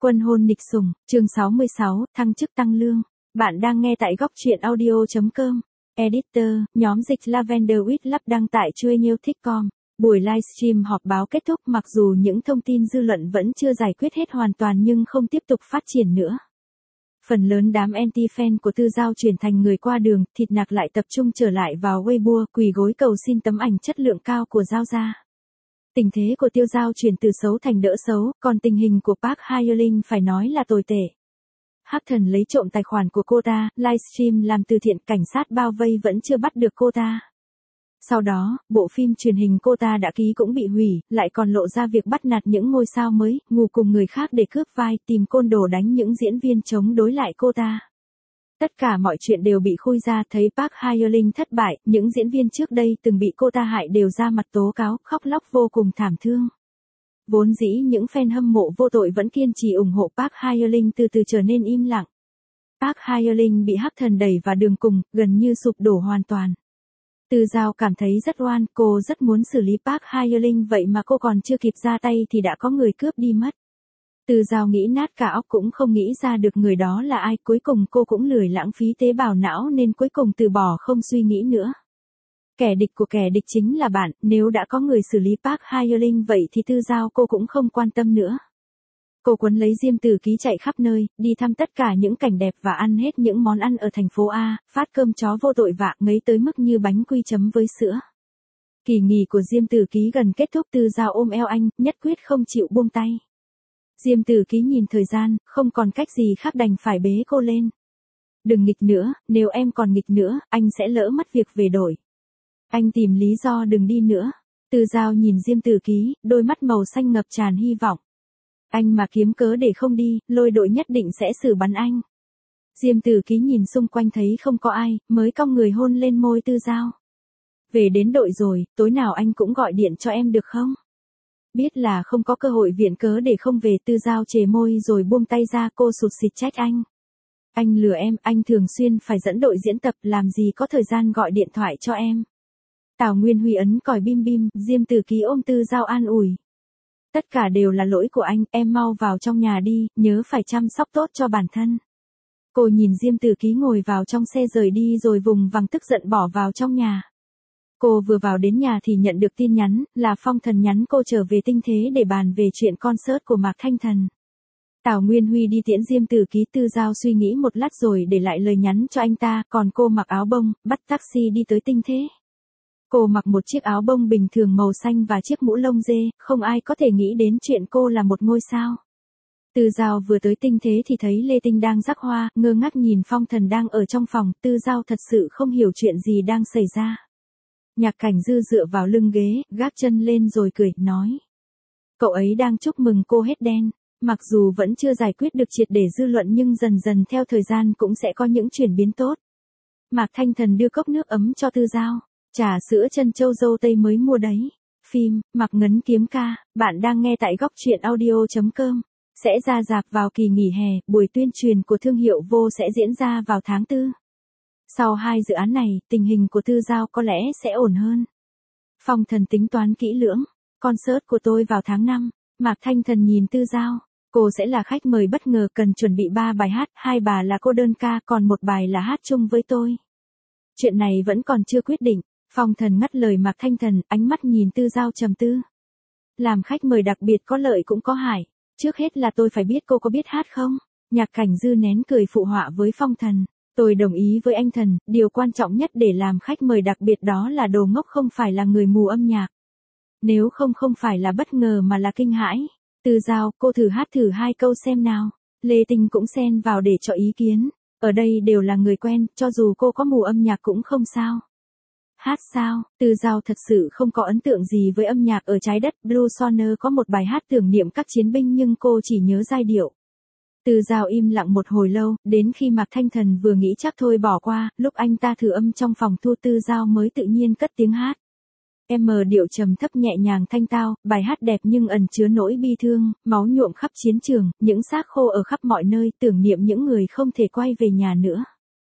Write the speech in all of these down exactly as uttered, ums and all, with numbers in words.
Quân hôn nịch sủng, chương sáu mươi sáu, thăng chức tăng lương. Bạn đang nghe tại góc truyện audio chấm com. Editor, nhóm dịch Lavender with Love đăng tại chuê nhiêu thích com. Buổi livestream họp báo kết thúc, mặc dù những thông tin dư luận vẫn chưa giải quyết hết hoàn toàn nhưng không tiếp tục phát triển nữa. Phần lớn đám anti-fan của Tư Giao chuyển thành người qua đường, thịt nạc lại tập trung trở lại vào Weibo, quỳ gối cầu xin tấm ảnh chất lượng cao của Giao Gia. Tình thế của Tiêu Giao chuyển từ xấu thành đỡ xấu, còn tình hình của Park Hye-ling phải nói là tồi tệ. Hắc Thần lấy trộm tài khoản của cô ta, livestream làm từ thiện, cảnh sát bao vây vẫn chưa bắt được cô ta. Sau đó, bộ phim truyền hình cô ta đã ký cũng bị hủy, lại còn lộ ra việc bắt nạt những ngôi sao mới, ngủ cùng người khác để cướp vai, tìm côn đồ đánh những diễn viên chống đối lại cô ta. Tất cả mọi chuyện đều bị khui ra, thấy Park Hye-ling thất bại, những diễn viên trước đây từng bị cô ta hại đều ra mặt tố cáo, khóc lóc vô cùng thảm thương. Vốn dĩ những fan hâm mộ vô tội vẫn kiên trì ủng hộ Park Hye-ling từ từ trở nên im lặng. Park Hye-ling bị Hắc Thần đẩy vào đường cùng, gần như sụp đổ hoàn toàn. Tư Giao cảm thấy rất oan, cô rất muốn xử lý Park Hye-ling vậy mà cô còn chưa kịp ra tay thì đã có người cướp đi mất. Tư Giao nghĩ nát cả óc cũng không nghĩ ra được người đó là ai, cuối cùng cô cũng lười lãng phí tế bào não nên cuối cùng từ bỏ không suy nghĩ nữa. Kẻ địch của kẻ địch chính là bạn, nếu đã có người xử lý Park Hye-ling vậy thì Tư Giao cô cũng không quan tâm nữa. Cô quấn lấy Diêm Tử Ký chạy khắp nơi, đi thăm tất cả những cảnh đẹp và ăn hết những món ăn ở thành phố A, phát cơm chó vô tội vạ ngấy tới mức như bánh quy chấm với sữa. Kỳ nghỉ của Diêm Tử Ký gần kết thúc, Tư Giao ôm eo anh, nhất quyết không chịu buông tay. Diêm Tử Ký nhìn thời gian, không còn cách gì khác đành phải bế cô lên. Đừng nghịch nữa, nếu em còn nghịch nữa, anh sẽ lỡ mất việc về đổi. Anh tìm lý do đừng đi nữa. Tư Giao nhìn Diêm Tử Ký, đôi mắt màu xanh ngập tràn hy vọng. Anh mà kiếm cớ để không đi, lôi đội nhất định sẽ xử bắn anh. Diêm Tử Ký nhìn xung quanh thấy không có ai, mới cong người hôn lên môi Tư Giao. Về đến đội rồi, tối nào anh cũng gọi điện cho em được không? Biết là không có cơ hội viện cớ để không về, Tư Giao chề môi rồi buông tay ra, cô sụt sịt trách anh. Anh lừa em, anh thường xuyên phải dẫn đội diễn tập, làm gì có thời gian gọi điện thoại cho em. Tào Nguyên Huy ấn còi bim bim, Diêm Tử Ký ôm Tư Giao an ủi. Tất cả đều là lỗi của anh, em mau vào trong nhà đi, nhớ phải chăm sóc tốt cho bản thân. Cô nhìn Diêm Tử Ký ngồi vào trong xe rời đi rồi vùng vằng tức giận bỏ vào trong nhà. Cô vừa vào đến nhà thì nhận được tin nhắn, là Phong Thần nhắn cô trở về Tinh Thế để bàn về chuyện concert của Mạc Thanh Thần. Tào Nguyên Huy đi tiễn Diêm Tử Ký, Tư Giao suy nghĩ một lát rồi để lại lời nhắn cho anh ta, còn cô mặc áo bông, bắt taxi đi tới Tinh Thế. Cô mặc một chiếc áo bông bình thường màu xanh và chiếc mũ lông dê, không ai có thể nghĩ đến chuyện cô là một ngôi sao. Tư Giao vừa tới Tinh Thế thì thấy Lê Tinh đang rắc hoa, ngơ ngác nhìn Phong Thần đang ở trong phòng, Tư Giao thật sự không hiểu chuyện gì đang xảy ra. Nhạc Cảnh Dư dựa vào lưng ghế, gác chân lên rồi cười, nói. Cậu ấy đang chúc mừng cô hết đen, mặc dù vẫn chưa giải quyết được triệt để dư luận nhưng dần dần theo thời gian cũng sẽ có những chuyển biến tốt. Mạc Thanh Thần đưa cốc nước ấm cho Tư Giao. Trà sữa chân châu dâu tây mới mua đấy. Phim, Mạc Ngấn Kiếm Ca, bạn đang nghe tại góc truyện audio chấm com. Sẽ ra rạp vào kỳ nghỉ hè, buổi tuyên truyền của thương hiệu Vô sẽ diễn ra vào tháng tư. Sau hai dự án này, tình hình của Tư Giao có lẽ sẽ ổn hơn. Phong Thần tính toán kỹ lưỡng. Concert của tôi vào tháng năm. Mạc Thanh Thần nhìn Tư Giao. Cô sẽ là khách mời bất ngờ, cần chuẩn bị ba bài hát, hai bà là cô đơn ca, còn một bài là hát chung với tôi. Chuyện này vẫn còn chưa quyết định. Phong Thần ngắt lời Mạc Thanh Thần, ánh mắt nhìn Tư Giao trầm tư. Làm khách mời đặc biệt có lợi cũng có hại. Trước hết là tôi phải biết cô có biết hát không? Nhạc Cảnh Dư nén cười phụ họa với Phong Thần. Tôi đồng ý với anh Thần, điều quan trọng nhất để làm khách mời đặc biệt đó là đồ ngốc không phải là người mù âm nhạc. Nếu không không phải là bất ngờ mà là kinh hãi. Tư Giao, cô thử hát thử hai câu xem nào. Lê Tinh cũng xen vào để cho ý kiến. Ở đây đều là người quen, cho dù cô có mù âm nhạc cũng không sao. Hát sao? Tư Giao thật sự không có ấn tượng gì với âm nhạc ở trái đất. Blue Sonner có một bài hát tưởng niệm các chiến binh nhưng cô chỉ nhớ giai điệu. Tư Giao im lặng một hồi lâu, đến khi Mạc Thanh Thần vừa nghĩ chắc thôi bỏ qua, lúc anh ta thử âm trong phòng thu, Tư Giao mới tự nhiên cất tiếng hát. Em mờ điệu trầm thấp nhẹ nhàng thanh tao, bài hát đẹp nhưng ẩn chứa nỗi bi thương, máu nhuộm khắp chiến trường, những xác khô ở khắp mọi nơi, tưởng niệm những người không thể quay về nhà nữa.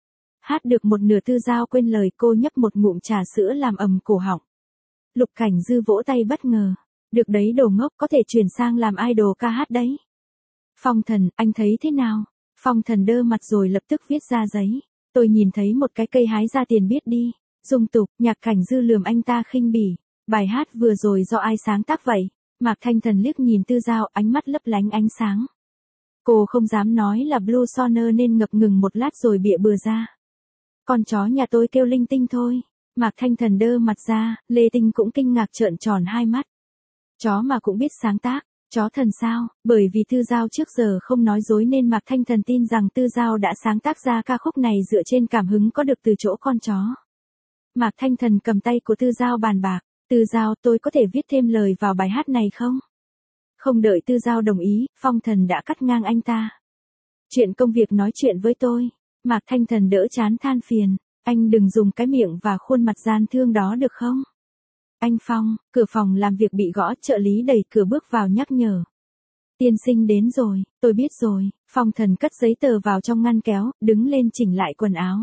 Hát được một nửa Tư Giao quên lời, cô nhấp một ngụm trà sữa làm ầm cổ họng. Lục Cảnh Dư vỗ tay bất ngờ. Được đấy đồ ngốc, có thể chuyển sang làm idol ca hát đấy. Phong Thần, anh thấy thế nào? Phong Thần đơ mặt rồi lập tức viết ra giấy. Tôi nhìn thấy một cái cây hái ra tiền biết đi. Dung tục, Nhạc Cảnh Dư lườm anh ta khinh bỉ. Bài hát vừa rồi do ai sáng tác vậy? Mạc Thanh Thần liếc nhìn Tư Giao, ánh mắt lấp lánh ánh sáng. Cô không dám nói là Blue Soner nên ngập ngừng một lát rồi bịa bừa ra. Con chó nhà tôi kêu linh tinh thôi. Mạc Thanh Thần đơ mặt ra, Lê Tinh cũng kinh ngạc trợn tròn hai mắt. Chó mà cũng biết sáng tác, chó thần sao? Bởi vì Tư Giao trước giờ không nói dối nên Mạc Thanh Thần tin rằng Tư Giao đã sáng tác ra ca khúc này dựa trên cảm hứng có được từ chỗ con chó. Mạc Thanh Thần cầm tay của Tư Giao bàn bạc. Tư Giao, tôi có thể viết thêm lời vào bài hát này không? Không đợi Tư Giao đồng ý, Phong Thần đã cắt ngang anh ta. Chuyện công việc nói chuyện với tôi. Mạc Thanh Thần đỡ chán than phiền. Anh đừng dùng cái miệng và khuôn mặt gian thương đó được không? Anh Phong, cửa phòng làm việc bị gõ, trợ lý đẩy cửa bước vào nhắc nhở. Tiên sinh đến rồi, tôi biết rồi. Phong Thần cất giấy tờ vào trong ngăn kéo, đứng lên chỉnh lại quần áo.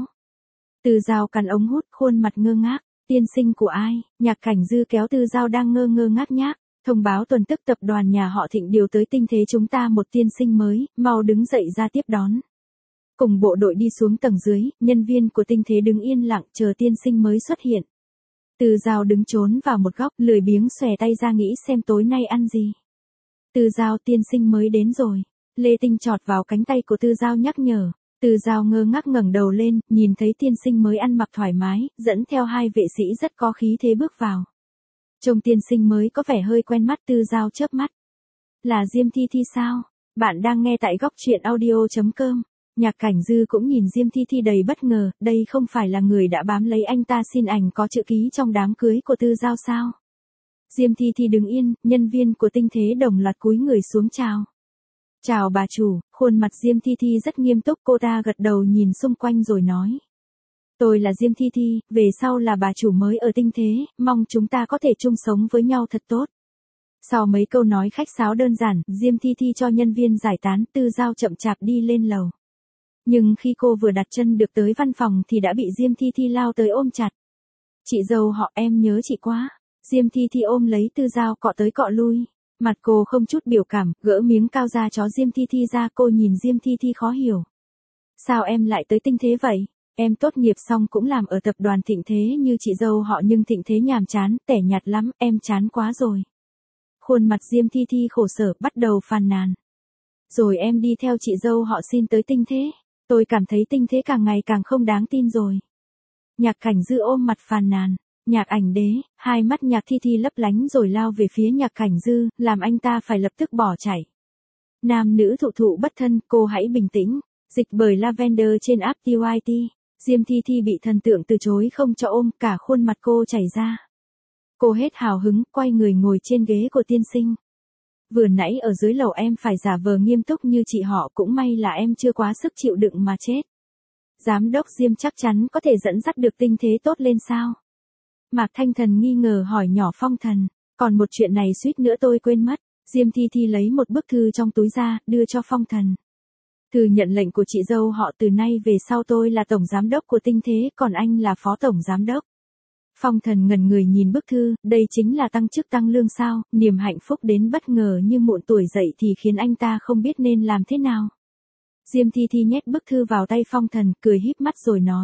Tư Giao cắn ống hút, khuôn mặt ngơ ngác. Tiên sinh của ai? Nhạc Cảnh Dư kéo Tư Giao đang ngơ ngơ ngác nhác. Thông báo tuần tức tập đoàn nhà họ Thịnh điều tới Tinh Thế chúng ta một tiên sinh mới, mau đứng dậy ra tiếp đón. Cùng bộ đội đi xuống tầng dưới, nhân viên của Tinh Thế đứng yên lặng chờ tiên sinh mới xuất hiện. Tư Giao đứng trốn vào một góc, lười biếng xòe tay ra nghĩ xem tối nay ăn gì. Tư Giao, tiên sinh mới đến rồi. Lê Tinh chọt vào cánh tay của Tư Giao nhắc nhở. Tư Giao ngơ ngác ngẩng đầu lên, nhìn thấy tiên sinh mới ăn mặc thoải mái, dẫn theo hai vệ sĩ rất có khí thế bước vào. Trông tiên sinh mới có vẻ hơi quen mắt. Tư Giao chớp mắt. Là Diêm Thi Thi sao? Bạn đang nghe tại góc truyện audio chấm com. Nhạc Cảnh Dư cũng nhìn Diêm Thi Thi đầy bất ngờ, đây không phải là người đã bám lấy anh ta xin ảnh có chữ ký trong đám cưới của Tư Giao sao? Diêm Thi Thi đứng yên, nhân viên của Tinh Thế đồng loạt cúi người xuống chào. Chào bà chủ, khuôn mặt Diêm Thi Thi rất nghiêm túc, cô ta gật đầu nhìn xung quanh rồi nói. Tôi là Diêm Thi Thi, về sau là bà chủ mới ở Tinh Thế, mong chúng ta có thể chung sống với nhau thật tốt. Sau mấy câu nói khách sáo đơn giản, Diêm Thi Thi cho nhân viên giải tán, Tư Giao chậm chạp đi lên lầu. Nhưng khi cô vừa đặt chân được tới văn phòng thì đã bị Diêm Thi Thi lao tới ôm chặt. Chị dâu họ, em nhớ chị quá. Diêm Thi Thi ôm lấy Tư Giao cọ tới cọ lui. Mặt cô không chút biểu cảm, gỡ miếng cao da chó Diêm Thi Thi ra, cô nhìn Diêm Thi Thi khó hiểu. Sao em lại tới Tinh Thế vậy? Em tốt nghiệp xong cũng làm ở tập đoàn Thịnh Thế như chị dâu họ nhưng Thịnh Thế nhàm chán, tẻ nhạt lắm, em chán quá rồi. Khuôn mặt Diêm Thi Thi khổ sở, bắt đầu phàn nàn. Rồi em đi theo chị dâu họ xin tới Tinh Thế. Tôi cảm thấy Tinh Thế càng ngày càng không đáng tin rồi. Nhạc Cảnh Dư ôm mặt phàn nàn. Nhạc Ảnh Đế, hai mắt Nhạc Thi Thi lấp lánh rồi lao về phía Nhạc Cảnh Dư, làm anh ta phải lập tức bỏ chạy. Nam nữ thụ thụ bất thân, cô hãy bình tĩnh. Dịch bởi Lavender trên app tê i tê. Diêm Thi Thi bị thần tượng từ chối không cho ôm, cả khuôn mặt cô chảy ra. Cô hết hào hứng, quay người ngồi trên ghế của tiên sinh. Vừa nãy ở dưới lầu em phải giả vờ nghiêm túc như chị họ, cũng may là em chưa quá sức chịu đựng mà chết. Giám đốc Diêm chắc chắn có thể dẫn dắt được Tinh Thế tốt lên sao? Mạc Thanh Thần nghi ngờ hỏi nhỏ Phong Thần, còn một chuyện này suýt nữa tôi quên mất. Diêm Thi Thi lấy một bức thư trong túi ra, đưa cho Phong Thần. Thư nhận lệnh của chị dâu họ, từ nay về sau tôi là tổng giám đốc của Tinh Thế, còn anh là phó tổng giám đốc. Phong Thần ngẩn người nhìn bức thư, đây chính là tăng chức tăng lương sao? Niềm hạnh phúc đến bất ngờ như muộn tuổi dậy thì khiến anh ta không biết nên làm thế nào. Diêm Thi Thi nhét bức thư vào tay Phong Thần, cười híp mắt rồi nói.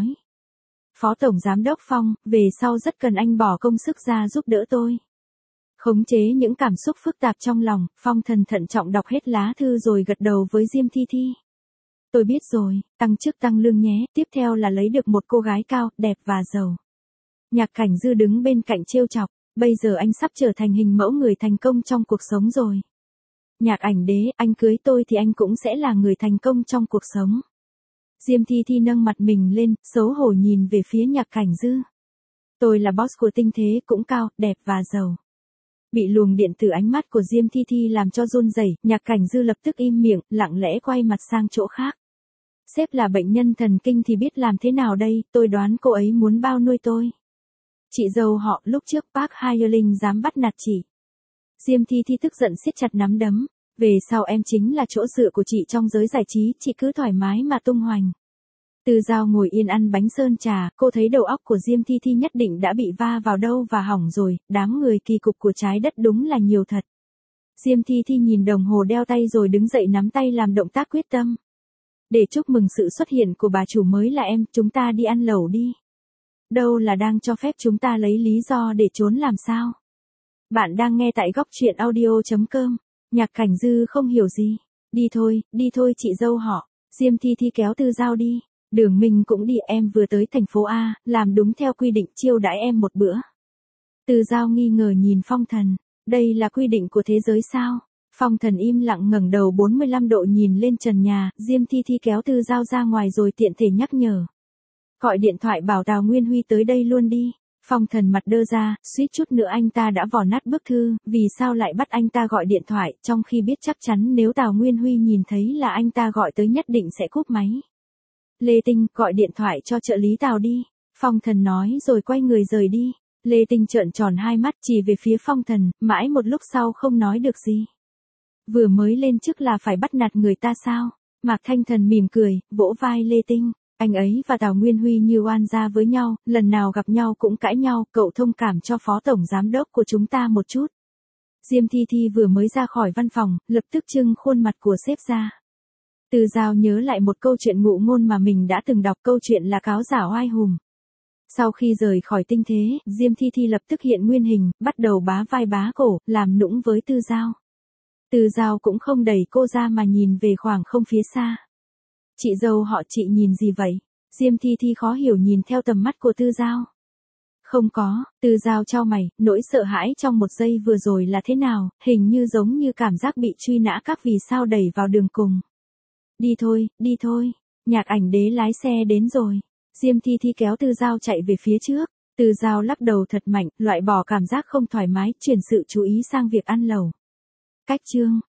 Phó tổng giám đốc Phong, về sau rất cần anh bỏ công sức ra giúp đỡ tôi. Khống chế những cảm xúc phức tạp trong lòng, Phong Thần thận trọng đọc hết lá thư rồi gật đầu với Diêm Thi Thi. Tôi biết rồi, tăng chức tăng lương nhé, tiếp theo là lấy được một cô gái cao, đẹp và giàu. Nhạc Cảnh Dư đứng bên cạnh trêu chọc, bây giờ anh sắp trở thành hình mẫu người thành công trong cuộc sống rồi. Nhạc Ảnh Đế, anh cưới tôi thì anh cũng sẽ là người thành công trong cuộc sống. Diêm Thi Thi nâng mặt mình lên, xấu hổ nhìn về phía Nhạc Cảnh Dư. Tôi là boss của Tinh Thế, cũng cao, đẹp và giàu. Bị luồng điện từ ánh mắt của Diêm Thi Thi làm cho run rẩy, Nhạc Cảnh Dư lập tức im miệng, lặng lẽ quay mặt sang chỗ khác. Sếp là bệnh nhân thần kinh thì biết làm thế nào đây, tôi đoán cô ấy muốn bao nuôi tôi. Chị dâu họ, lúc trước Park Hye-ling dám bắt nạt chị. Diêm Thi Thi tức giận siết chặt nắm đấm. Về sau em chính là chỗ dựa của chị trong giới giải trí, chị cứ thoải mái mà tung hoành. Tư Giao ngồi yên ăn bánh sơn trà, cô thấy đầu óc của Diêm Thi Thi nhất định đã bị va vào đâu và hỏng rồi, đám người kỳ cục của trái đất đúng là nhiều thật. Diêm Thi Thi nhìn đồng hồ đeo tay rồi đứng dậy nắm tay làm động tác quyết tâm. Để chúc mừng sự xuất hiện của bà chủ mới là em, chúng ta đi ăn lẩu đi. Đâu là đang cho phép chúng ta lấy lý do để trốn làm sao? Bạn đang nghe tại góc truyện audio.com. Nhạc Cảnh Dư không hiểu gì. Đi thôi, đi thôi chị dâu họ. Diêm Thi Thi kéo Tư Giao đi. Đường Minh cũng đi, em vừa tới thành phố A, làm đúng theo quy định chiêu đãi em một bữa. Tư Giao nghi ngờ nhìn Phong Thần. Đây là quy định của thế giới sao? Phong Thần im lặng ngẩng đầu bốn mươi lăm độ nhìn lên trần nhà, Diêm Thi Thi kéo Tư Giao ra ngoài rồi tiện thể nhắc nhở. Gọi điện thoại bảo Tào Nguyên Huy tới đây luôn đi. Phong Thần mặt đơ ra, suýt chút nữa anh ta đã vò nát bức thư, vì sao lại bắt anh ta gọi điện thoại, trong khi biết chắc chắn nếu Tào Nguyên Huy nhìn thấy là anh ta gọi tới nhất định sẽ cúp máy. Lê Tinh, gọi điện thoại cho trợ lý Tào đi. Phong Thần nói rồi quay người rời đi. Lê Tinh trợn tròn hai mắt chỉ về phía Phong Thần, mãi một lúc sau không nói được gì. Vừa mới lên chức là phải bắt nạt người ta sao? Mạc Thanh Thần mỉm cười, vỗ vai Lê Tinh. Anh ấy và Tào Nguyên Huy như oan gia với nhau, lần nào gặp nhau cũng cãi nhau, cậu thông cảm cho phó tổng giám đốc của chúng ta một chút. Diêm Thi Thi vừa mới ra khỏi văn phòng, lập tức trưng khuôn mặt của sếp ra. Từ Giao nhớ lại một câu chuyện ngụ ngôn mà mình đã từng đọc, câu chuyện là cáo giả oai hùng. Sau khi rời khỏi tinh thế, Diêm Thi Thi lập tức hiện nguyên hình, bắt đầu bá vai bá cổ, làm nũng với Tư Giao. Tư Giao cũng không đẩy cô ra mà nhìn về khoảng không phía xa. Chị dâu họ, chị nhìn gì vậy? Diêm Thi Thi khó hiểu nhìn theo tầm mắt của Tư Giao. Không có, Tư Giao chau mày, nỗi sợ hãi trong một giây vừa rồi là thế nào, hình như giống như cảm giác bị truy nã các vì sao đẩy vào đường cùng. Đi thôi, đi thôi, Nhạc Ảnh Đế lái xe đến rồi. Diêm Thi Thi kéo Tư Giao chạy về phía trước. Tư Giao lắc đầu thật mạnh, loại bỏ cảm giác không thoải mái, chuyển sự chú ý sang việc ăn lẩu. Cách chương